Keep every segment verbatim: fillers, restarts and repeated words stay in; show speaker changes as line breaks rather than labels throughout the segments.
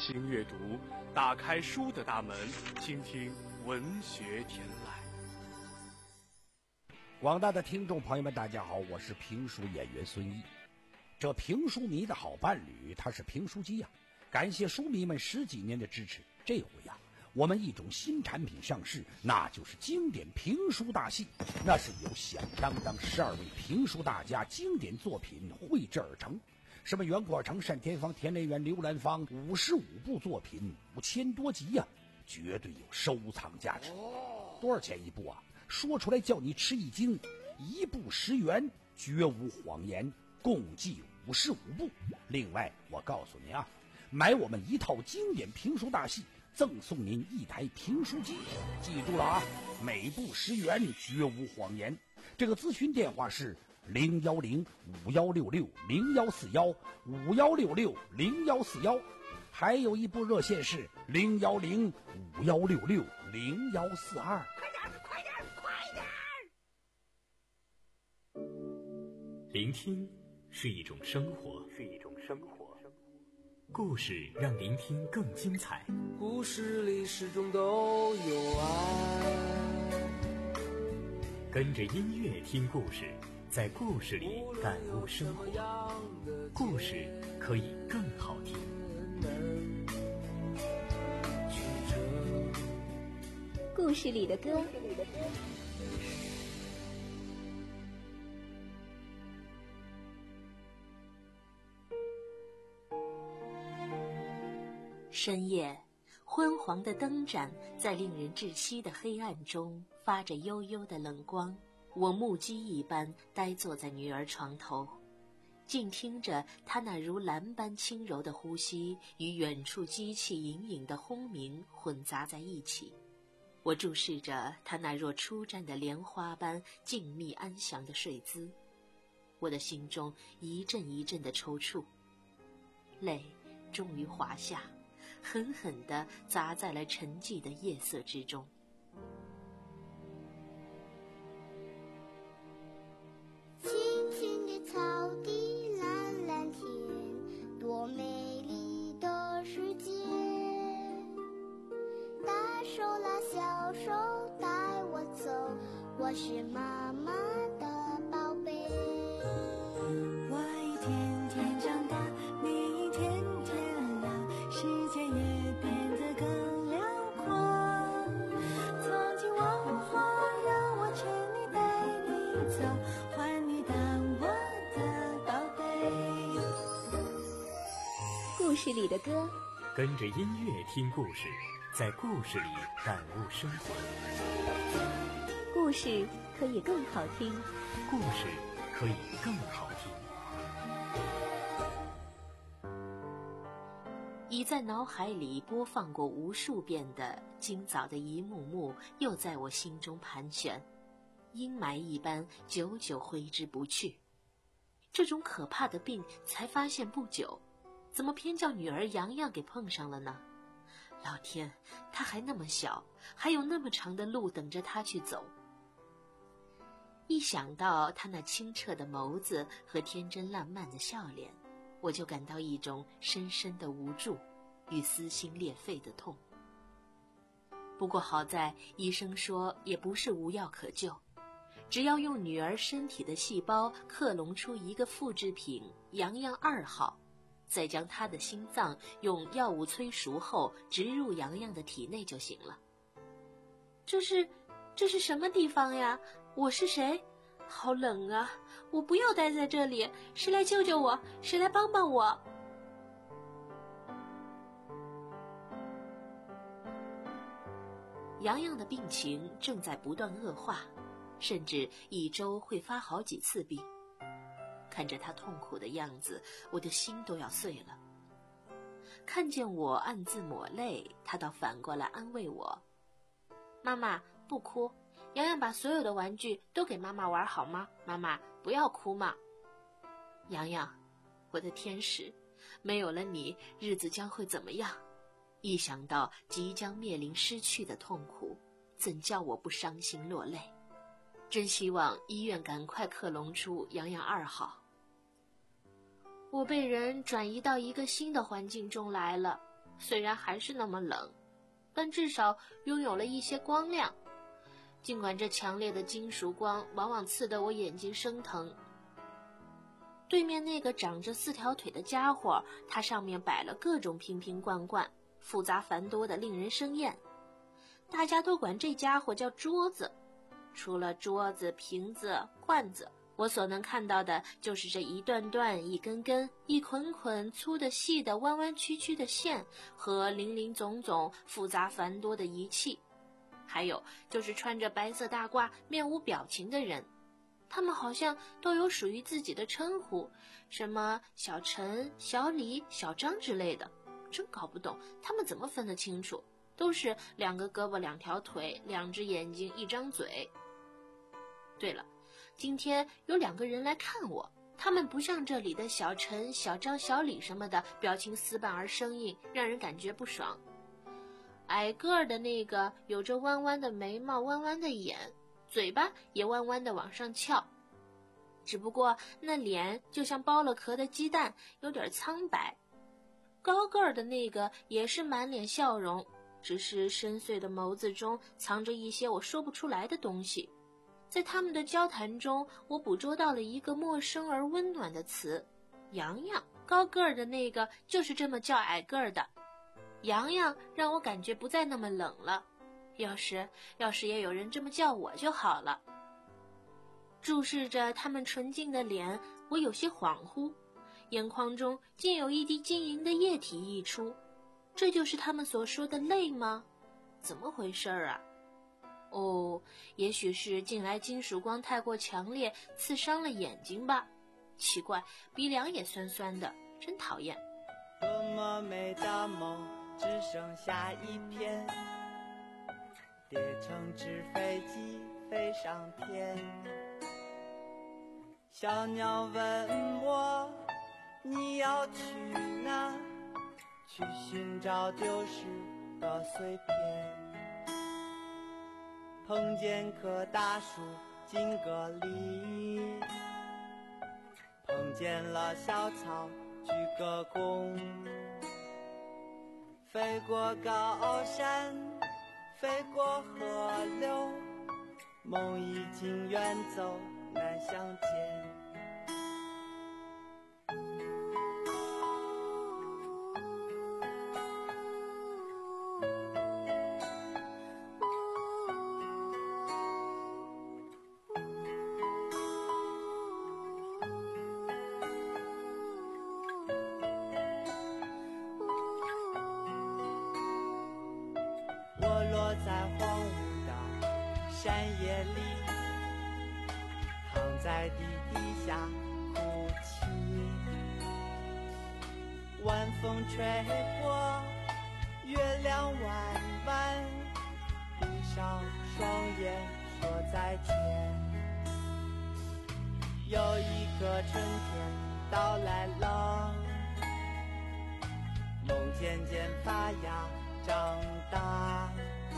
轻阅读，打开书的大门，倾听文学天籁。
广大的听众朋友们，大家好，我是评书演员孙一。这评书迷的好伴侣，他是评书机呀、啊。感谢书迷们十几年的支持，这回呀、啊，我们一种新产品上市，那就是经典评书大戏。那是由响当当十二位评书大家经典作品绘制而成。什么袁国成、单田芳、田连元、刘兰芳，五十五部作品，五千多集呀、啊，绝对有收藏价值。多少钱一部啊？说出来叫你吃一惊，一部十元，绝无谎言，共计五十五部。另外，我告诉您啊，买我们一套经典评书大戏，赠送您一台评书机。记住了啊，每部十元，绝无谎言。这个咨询电话是零幺零五幺六六零幺四幺五幺六六零幺四幺，还有一部热线是零幺零五幺六六零幺四二。
快点，快点，快点！
聆听是一种生活，
是一种生活。
故事让聆听更精彩。
故事里始终都有爱。
跟着音乐听故事，在故事里感悟生活。故事可以更好听。
故事里的歌。深夜，昏黄的灯盏在令人窒息的黑暗中发着幽幽的冷光。我目击一般呆坐在女儿床头，静听着她那如蓝般轻柔的呼吸与远处机器隐隐的轰鸣混杂在一起。我注视着她那若初绽的莲花般静谧安详的睡姿，我的心中一阵一阵的抽搐，泪终于滑下，狠狠地砸在了沉寂的夜色之中。
青青的草地，蓝蓝天，多美丽的世界。大手拉小手带我走，我是妈妈的宝贝。
我一天天长大，你一天天老，世界也变得更辽阔。曾经忘话让我牵你带你走，还你当我的宝贝。
故事里的歌，
跟着音乐听故事，在故事里感悟生活。
故事可以更好听，
故事可以更好听。
已在脑海里播放过无数遍的今早的一幕幕又在我心中盘旋，阴霾一般久久挥之不去。这种可怕的病才发现不久，怎么偏叫女儿洋洋给碰上了呢？老天，她还那么小，还有那么长的路等着她去走。一想到她那清澈的眸子和天真烂漫的笑脸，我就感到一种深深的无助与撕心裂肺的痛。不过好在医生说也不是无药可救，只要用女儿身体的细胞克隆出一个复制品洋洋二号，再将她的心脏用药物催熟后植入洋洋的体内就行了。这是这是什么地方呀？我是谁？好冷啊！我不要待在这里，谁来救救我？谁来帮帮我？洋洋的病情正在不断恶化，甚至一周会发好几次病。看着他痛苦的样子，我的心都要碎了。看见我暗自抹泪，他倒反过来安慰我：妈妈，不哭，洋洋把所有的玩具都给妈妈玩好吗？妈妈，不要哭嘛。洋洋，我的天使，没有了你，日子将会怎么样？一想到即将面临失去的痛苦，怎叫我不伤心落泪？真希望医院赶快克隆出洋洋二号。我被人转移到一个新的环境中来了， 虽然还是那么冷，但至少拥有了一些光亮。尽管这强烈的金属光往往刺得我眼睛生疼。对面那个长着四条腿的家伙，它上面摆了各种瓶瓶罐罐，复杂繁多的令人生厌。大家都管这家伙叫桌子。除了桌子、瓶子、罐子，我所能看到的就是这一段段、一根根、一捆捆粗的、细的、弯弯曲曲的线和林林总总、复杂繁多的仪器。还有就是穿着白色大褂、面无表情的人，他们好像都有属于自己的称呼，什么小陈、小李、小张之类的，真搞不懂他们怎么分得清楚，都是两个胳膊、两条腿、两只眼睛、一张嘴。对了，今天有两个人来看我，他们不像这里的小陈、小张、小李什么的，表情死板而生硬，让人感觉不爽。矮个儿的那个有着弯弯的眉毛、弯弯的眼，嘴巴也弯弯的往上翘，只不过那脸就像剥了壳的鸡蛋，有点苍白。高个儿的那个也是满脸笑容，只是深邃的眸子中藏着一些我说不出来的东西。在他们的交谈中，我捕捉到了一个陌生而温暖的词，洋洋。高个儿的那个就是这么叫矮个儿的。洋洋让我感觉不再那么冷了，要是要是也有人这么叫我就好了。注视着他们纯净的脸，我有些恍惚，眼眶中竟有一滴晶莹的液体溢出。这就是他们所说的泪吗？怎么回事啊？哦，也许是近来金属光太过强烈，刺伤了眼睛吧。奇怪，鼻梁也酸酸的，真讨厌。
多么美的梦，只剩下一片，叠成纸飞机飞上天。小鸟问我，你要去哪？去寻找丢失的碎片。碰见棵大树金阁里，碰见了小草鞠个躬。飞过高山，飞过河流，梦已经远走难相见。在荒芜的山野里，躺在地底下哭泣。晚风吹过，月亮弯弯，闭上双眼说再见。有一个春天到来了，梦渐渐发芽长大。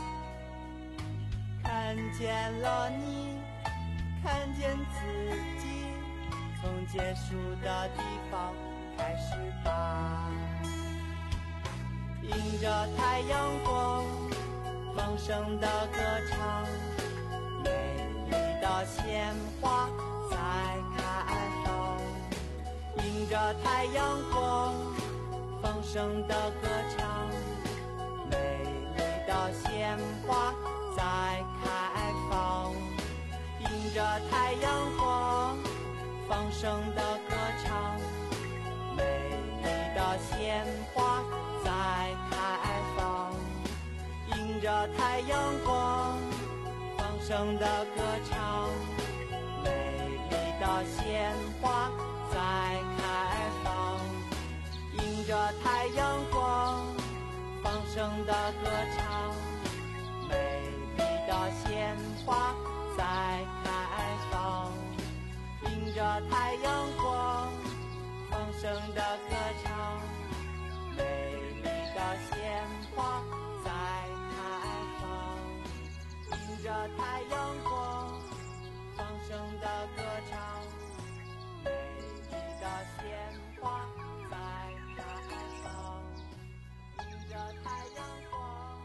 看见了你，看见自己，从结束的地方开始吧。迎着太阳光，丰盛的歌唱，美丽的鲜花在开放。迎着太阳光，丰盛的歌唱，美丽的鲜花在开放。迎着太阳光，丰盛的歌唱，美丽的鲜花在开放。迎着太阳光，丰盛的歌唱，美丽的鲜花在开放。迎着太阳光，丰盛的歌唱，美丽的鲜花在开放。迎着太阳光，丰盛的歌唱，美丽的鲜花在开放。迎着太阳光，丰盛的歌唱，美丽的鲜花在开放。迎着海洋花，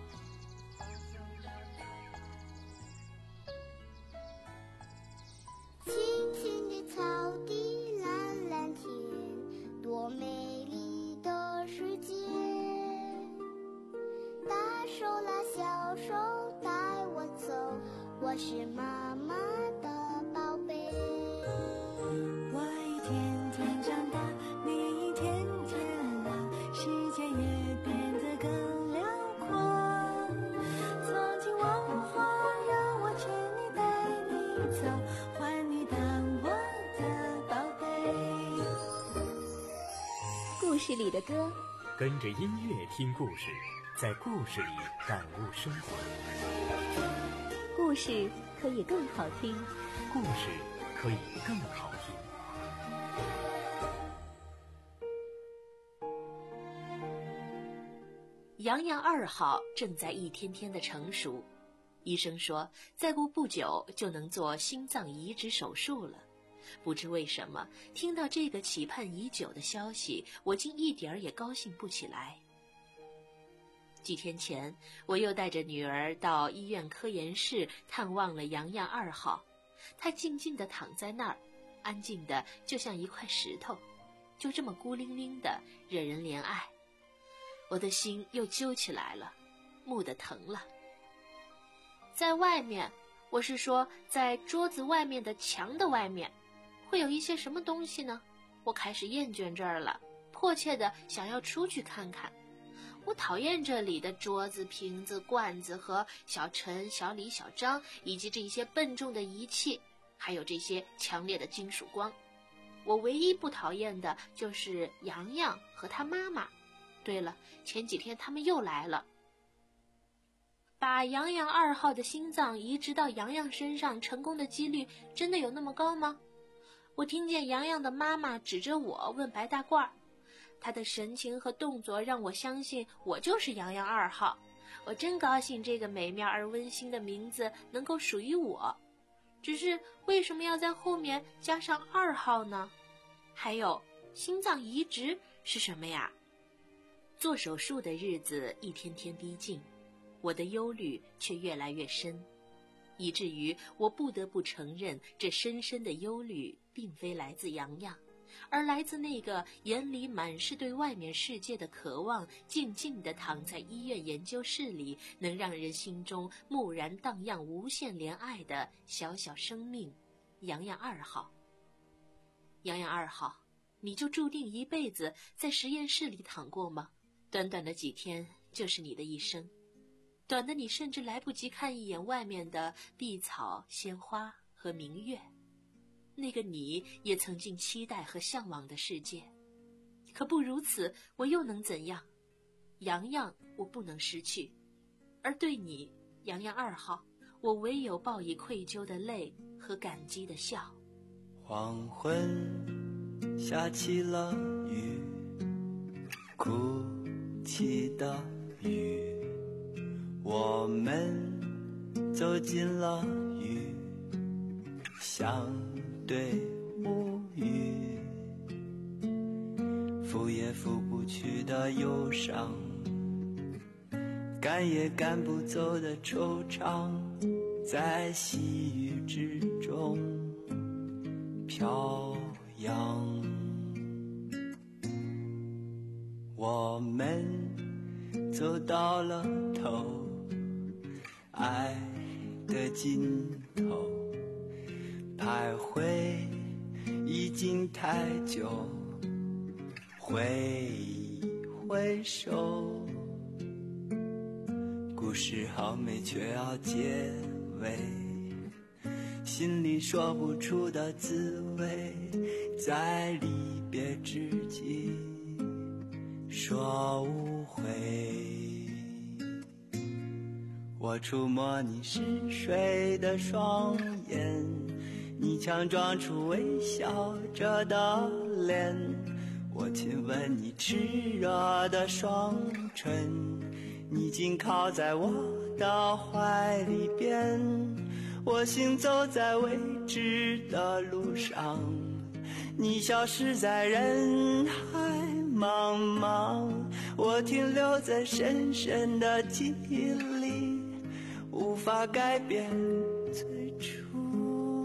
青青的草地，蓝蓝天，多美丽的世界。大手拉小手带我走，我是妈妈的宝贝。
我一天天长大，你一天天老，世界也变得更辽阔。从今往后，让我牵你带你走，还你当我的宝贝。
故事里的歌，
跟着音乐听故事，在故事里感悟生活。
故事可以更好听，
故事可以更好听。
洋洋二号正在一天天的成熟，医生说再过不久就能做心脏移植手术了。不知为什么，听到这个期盼已久的消息，我竟一点儿也高兴不起来。几天前，我又带着女儿到医院科研室探望了洋洋二号。她静静地躺在那儿，安静的就像一块石头，就这么孤零零的，惹人怜爱。我的心又揪起来了，木的疼了。在外面，我是说在桌子外面的墙的外面，会有一些什么东西呢？我开始厌倦这儿了，迫切的想要出去看看。我讨厌这里的桌子、瓶子、罐子和小陈、小李、小张，以及这些笨重的仪器，还有这些强烈的金属光。我唯一不讨厌的就是洋洋和他妈妈。对了，前几天他们又来了。把洋洋二号的心脏移植到洋洋身上，成功的几率真的有那么高吗？我听见洋洋的妈妈指着我问白大褂，他的神情和动作让我相信我就是洋洋二号。我真高兴这个美妙而温馨的名字能够属于我。只是为什么要在后面加上二号呢？还有，心脏移植是什么呀？做手术的日子一天天逼近，我的忧虑却越来越深，以至于我不得不承认，这深深的忧虑并非来自洋洋，而来自那个眼里满是对外面世界的渴望，静静地躺在医院研究室里，能让人心中蓦然荡漾无限怜爱的小小生命，洋洋二号。洋洋二号，你就注定一辈子在实验室里躺过吗？短短的几天就是你的一生，短的你甚至来不及看一眼外面的碧草、鲜花和明月，那个你也曾经期待和向往的世界。可不如此，我又能怎样？洋洋我不能失去，而对你，洋洋二号，我唯有报以愧疚的泪和感激的笑。
黄昏下起了雨，哭泣的雨，我们走进了雨，相对无语，拂也拂不去的忧伤，赶也赶不走的惆怅，在细雨之中飘扬。我们走到了头，爱的尽头，徘徊已经太久，挥一挥手，故事好美却要结尾，心里说不出的滋味，在离别之际说无悔。我触摸你嗜睡的双眼，你强装出微笑着的脸，我亲吻你炽热的双唇，你紧靠在我的怀里边，我行走在未知的路上，你消失在人海茫茫，我停留在深深的记忆里，无法改变最初。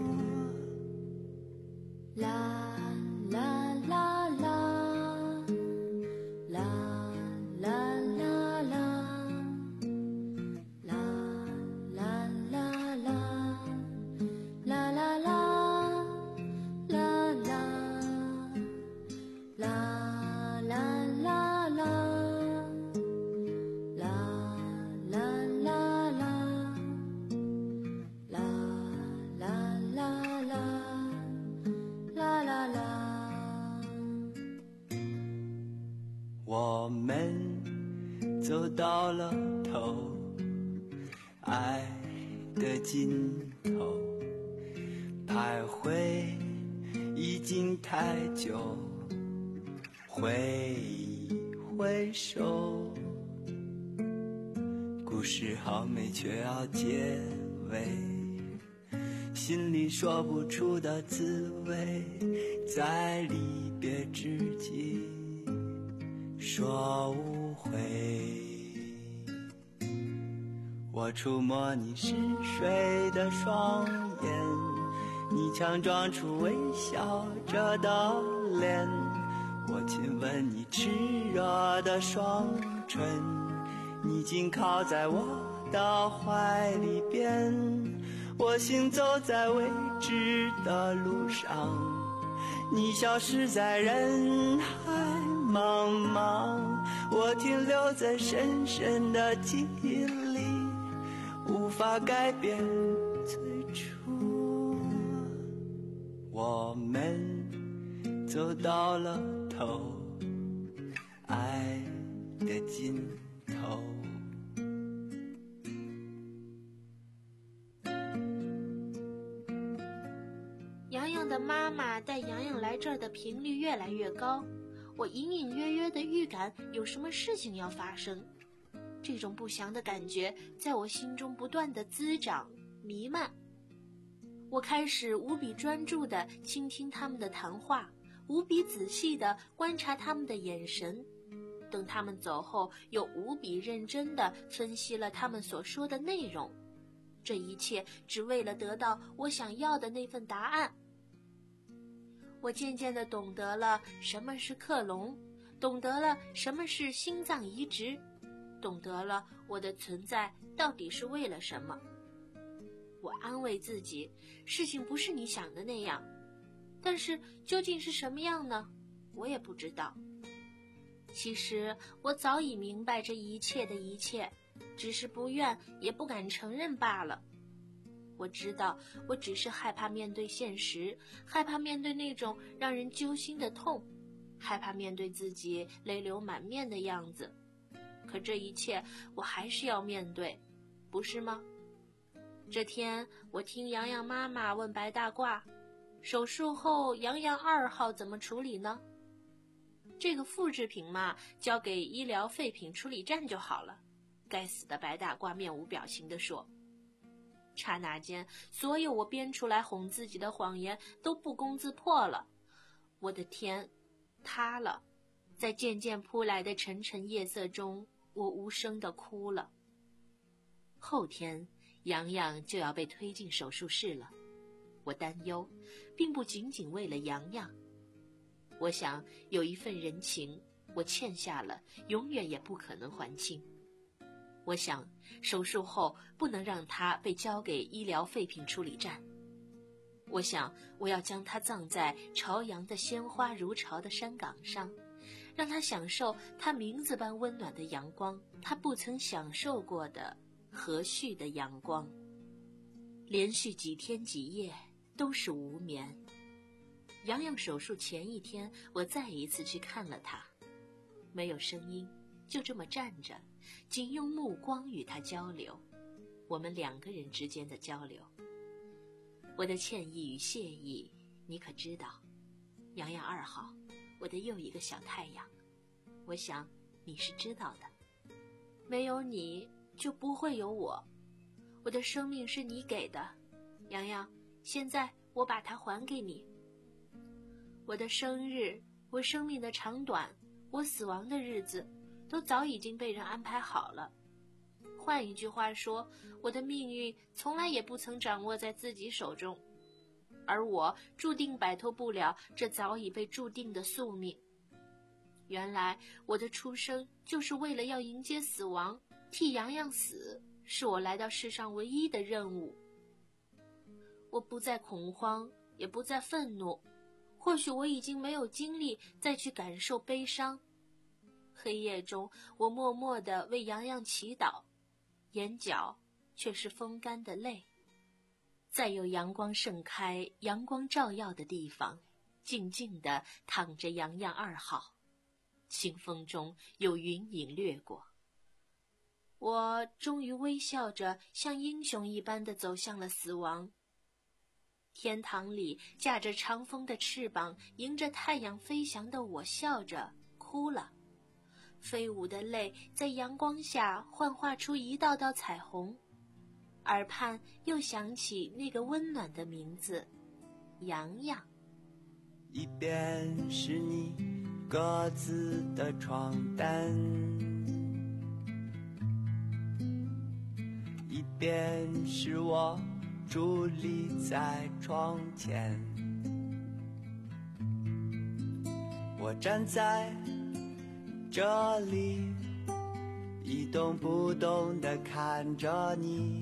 啦啦啦啦，啦啦啦啦，啦啦啦啦，啦啦啦。
我们走到了头，爱的尽头，徘徊已经太久，挥一挥手，故事好美却要结尾，心里说不出的滋味，在离别之际说无悔。我触摸你嗜睡的双眼，你强装出微笑着的脸，我亲吻你炽热的双唇，你紧靠在我的怀里边，我行走在未知的路上，你消失在人海茫茫，我停留在深深的记忆里，无法改变最初。我们走到了头，爱的尽头。
洋洋的妈妈带洋洋来这儿的频率越来越高，我隐隐约约的预感有什么事情要发生，这种不祥的感觉在我心中不断的滋长弥漫。我开始无比专注地倾听他们的谈话，无比仔细地观察他们的眼神，等他们走后又无比认真地分析了他们所说的内容，这一切只为了得到我想要的那份答案。我渐渐地懂得了什么是克隆，懂得了什么是心脏移植，懂得了我的存在到底是为了什么。我安慰自己，事情不是你想的那样，但是究竟是什么样呢？我也不知道。其实我早已明白这一切的一切，只是不愿也不敢承认罢了。我知道我只是害怕面对现实，害怕面对那种让人揪心的痛，害怕面对自己泪流满面的样子。可这一切我还是要面对，不是吗？这天我听洋洋妈妈问白大褂，手术后洋洋二号怎么处理呢？这个复制品嘛，交给医疗废品处理站就好了。该死的白大褂面无表情地说。刹那间，所有我编出来哄自己的谎言都不攻自破了。我的天塌了，在渐渐扑来的沉沉夜色中，我无声地哭了。后天洋洋就要被推进手术室了，我担忧，并不仅仅为了洋洋。我想有一份人情，我欠下了，永远也不可能还清。我想手术后不能让他被交给医疗废品处理站。我想我要将他葬在朝阳的鲜花如潮的山岗上，让他享受他名字般温暖的阳光，他不曾享受过的和煦的阳光。连续几天几夜都是无眠。洋洋手术前一天，我再一次去看了他，没有声音，就这么站着，仅用目光与他交流，我们两个人之间的交流。我的歉意与谢意你可知道？洋洋二号，我的又一个小太阳，我想你是知道的。没有你就不会有我，我的生命是你给的，洋洋，现在我把它还给你。我的生日，我生命的长短， 我死亡的日子都早已经被人安排好了。换一句话说，我的命运从来也不曾掌握在自己手中，而我注定摆脱不了这早已被注定的宿命。原来我的出生就是为了要迎接死亡，替洋洋死，是我来到世上唯一的任务。我不再恐慌，也不再愤怒，或许我已经没有精力再去感受悲伤。黑夜中，我默默地为洋洋祈祷，眼角却是风干的泪。在有阳光盛开、阳光照耀的地方，静静地躺着洋洋二号，清风中有云影掠过。我终于微笑着，像英雄一般地走向了死亡。天堂里驾着长风的翅膀，迎着太阳飞翔的我笑着哭了，飞舞的泪在阳光下幻化出一道道彩虹，耳畔又想起那个温暖的名字，洋洋。
一边是你各自的床单，一边是我伫立在窗前，我站在这里一动不动地看着你，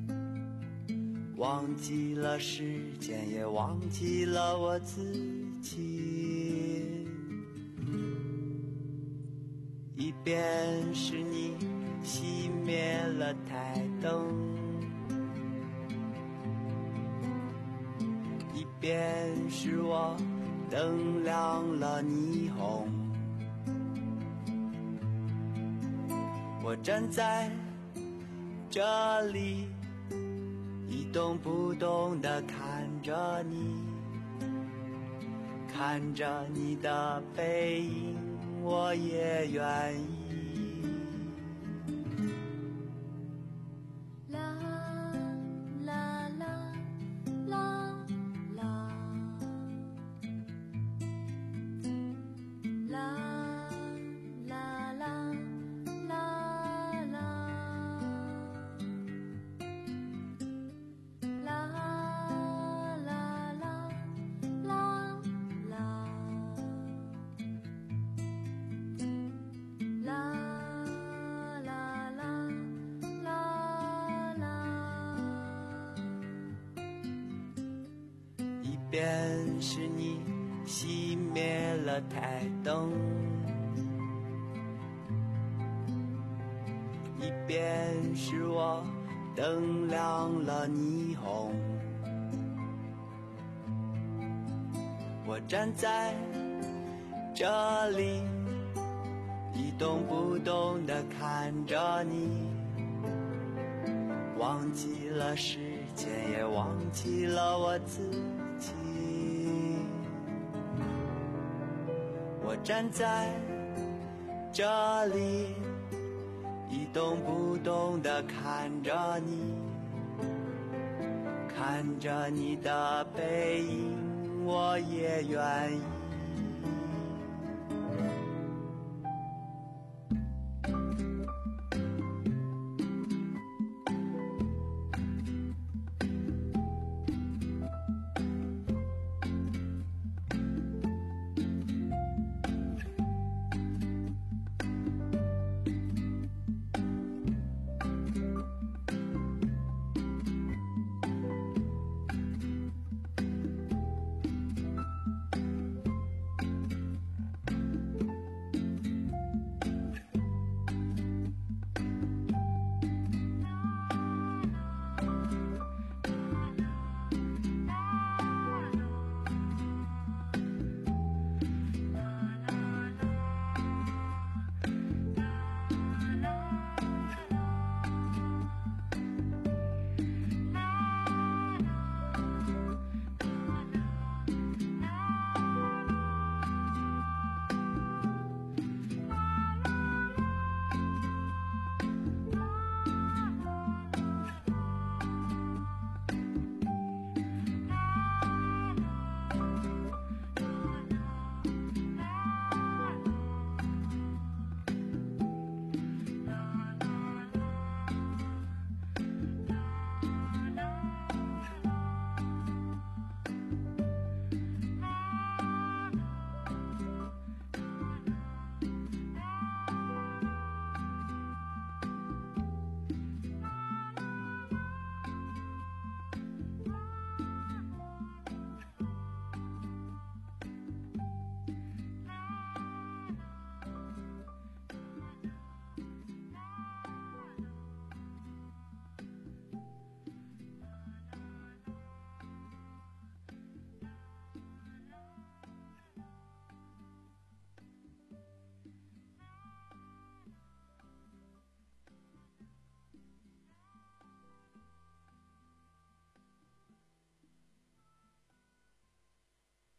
忘记了时间，也忘记了我自己。一边是你熄灭了台灯，一边是我灯亮了霓虹。我站在这里一动不动地看着你，看着你的背影，我也愿意。一边是你熄灭了台灯，一边是我灯亮了霓虹。我站在这里一动不动地看着你，忘记了时间，也忘记了我自己。我站在这里一动不动地看着你，看着你的背影，我也愿意。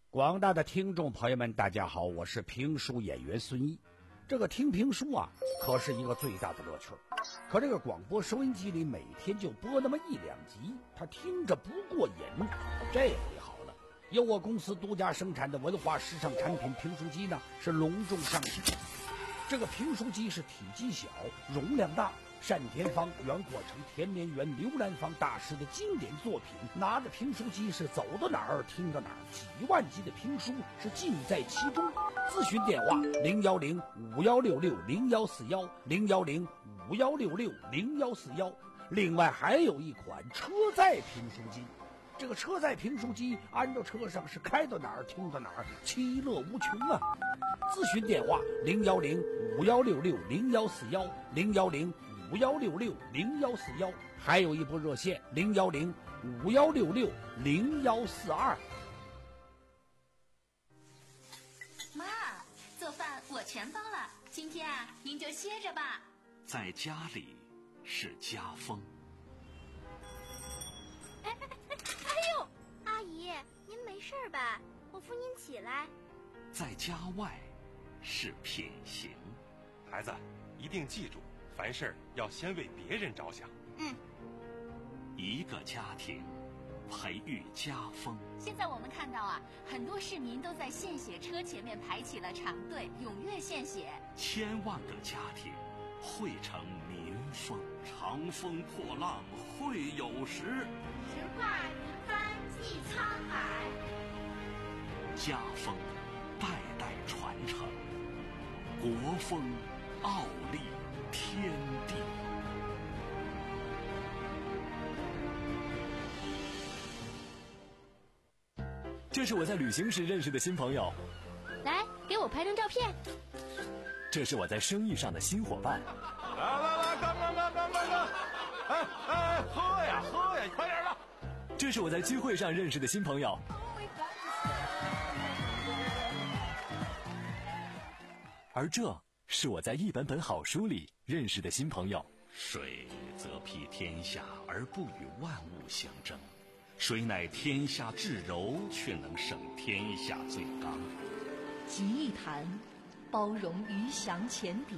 广大的听众朋友们，大家好，我是评书演员孙毅。这个听评书啊，可是一个最大的乐趣。可这个广播收音机里每天就播那么一两集，他听着不过瘾。这回好了，由我公司独家生产的文化时尚产品评书机呢，是隆重上市。这个评书机是体积小，容量大，单田芳、袁阔成、田连元、刘兰芳大师的经典作品。拿着评书机是走到哪儿听到哪儿，几万集的评书是尽在其中。咨询电话零幺零五幺六六零幺四幺零幺零五幺六六零幺四幺。另外还有一款车载评书机，这个车载评书机安到车上是开到哪儿听到哪儿，其乐无穷啊！咨询电话零幺零五幺六六零幺四幺零幺零五幺六六零幺四幺，还有一部热线零幺零五幺六六零幺四二。
妈，做饭我全包了，今天啊，您就歇着吧。
在家里是家风。
哎哎哎哎呦，阿姨，您没事吧？我扶您起来。
在家外是品行。
孩子，一定记住，凡事要先为别人着想。
嗯。
一个家庭培育家风。
现在我们看到啊，很多市民都在献血车前面排起了长队，踊跃献血。
千万个家庭汇成民风。长风破浪会有时，
直挂云帆济沧海。
家风代代传承，国风傲立天地。
这是我在旅行时认识的新朋友，
来给我拍张照片。
这是我在生意上的新伙伴。
来来来，干干干干干干！哎哎，喝呀喝呀，快点的！
这是我在聚会上认识的新朋友。而这是我在一本本好书里认识的新朋友。
水则披天下而不与万物相争，水乃天下至柔，却能胜天下最刚。
集一谈，包容鱼翔浅底；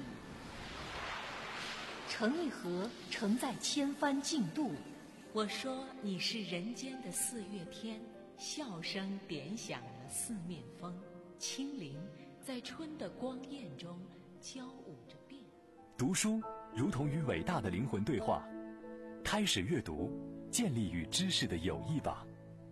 成一河，承载千帆竞渡。
我说你是人间的四月天，笑声点响了四面风，清灵在春的光艳中交舞着变。
读书如同与伟大的灵魂对话，开始阅读，建立与知识的友谊吧。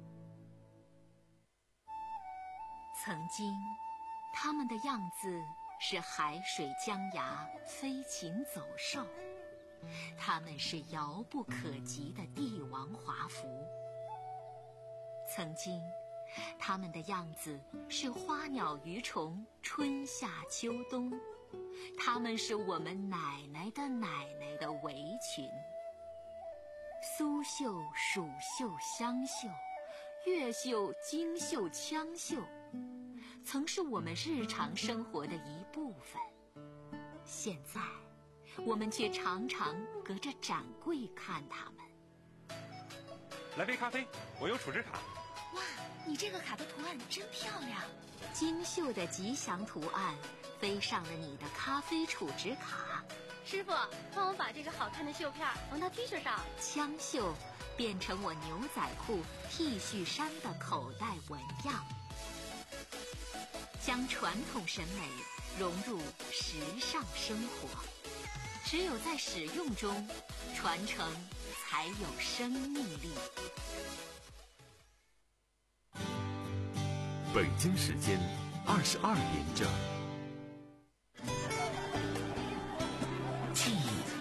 曾经，他们的样子是海水江崖，飞禽走兽。他们是遥不可及的帝王华服。曾经，他们的样子是花鸟鱼虫，春夏秋冬。他们是我们奶奶的奶奶的围裙。苏绣、蜀绣、湘绣，越绣、京绣、羌绣，曾是我们日常生活的一部分。现在我们却常常隔着展柜看他们。
来杯咖啡，我有储值卡。
哇，你这个卡的图案真漂亮！
精绣的吉祥图案飞上了你的咖啡储值卡。
师傅，帮我把这个好看的绣片缝到 T 恤上。
枪绣变成我牛仔裤、T 恤衫的口袋纹样，将传统审美融入时尚生活。只有在使用中，传承才有生命力。
北京时间二十二点整。